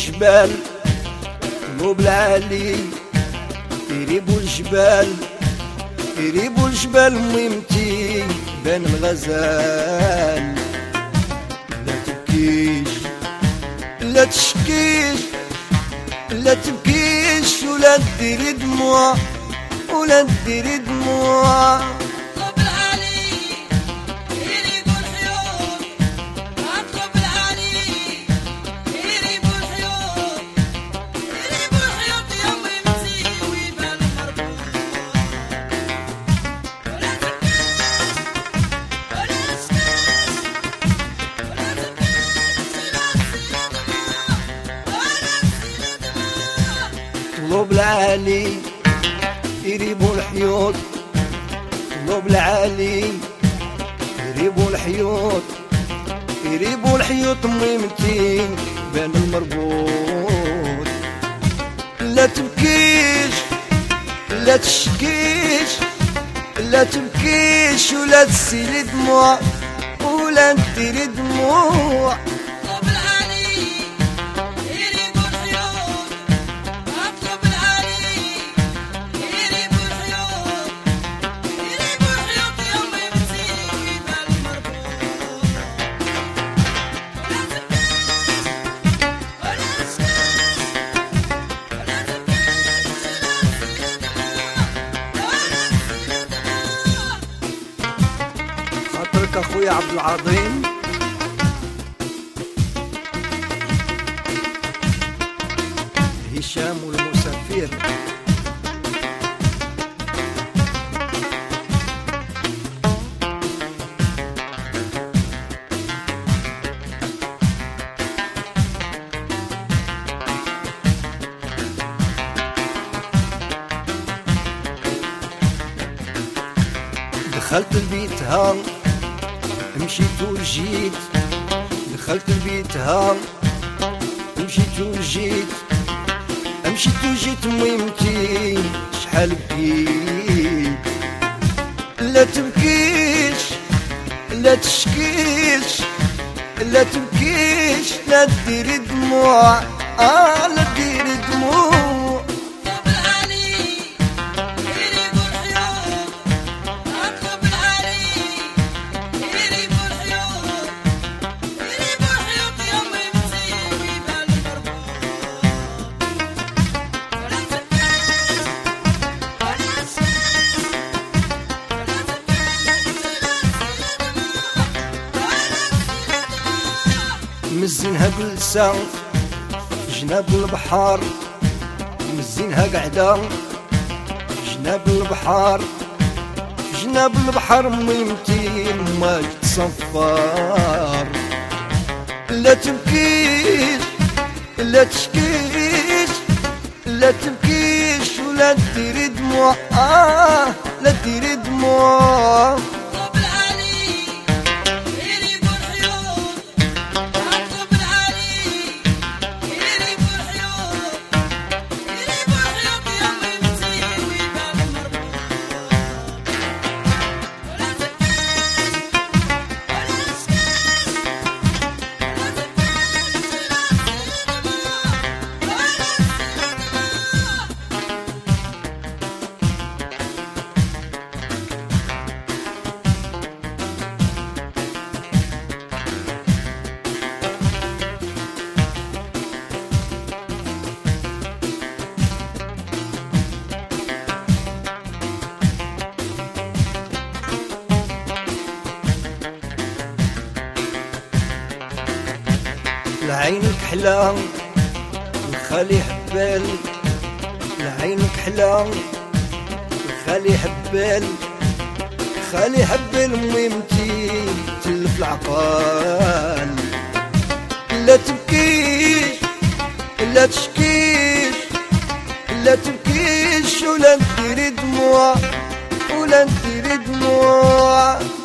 الجبال قلوب العالي يريبوا الجبال يريبوا الجبال ميمتي بان الغزال لا تبكيش لا تشكيش لا تبكيش ولا ديري دموع ولا ديري دموع طلوب العالي يريبوا الحيوط طلوب العالي يريبوا الحيوط يريبوا الحيوط ميمتين بين المربوط لا تبكيش لا تشكيش لا تبكيش ولا تسيلي دموع ولا نديري دموع خاطرك اخويا عبد العظيم هشام والمسافر دخلت البيت ها مشيت وجيت دخلت البيت ها مشيت وجيت مشيت وجيت ميمتي شحال بكيت لا تبكيش لا تشكيش لا تبكيش لا ديري دموع لا ديري دموع مزينها جلسة جناب البحر مزينها قعدة جناب البحر جناب البحر ميمتين ما تصفر لا تبكيش لا تشكيش لا تبكيش ولا ديري دموع لا ديري دموع لعينك حلا الخالي حبال لعينك حلا الخالي حبال خالي حبال ميمتي تلف العقال لا تبكيش لا تشكيش لا تبكيش ولا نديري دموع ولا نديري دموع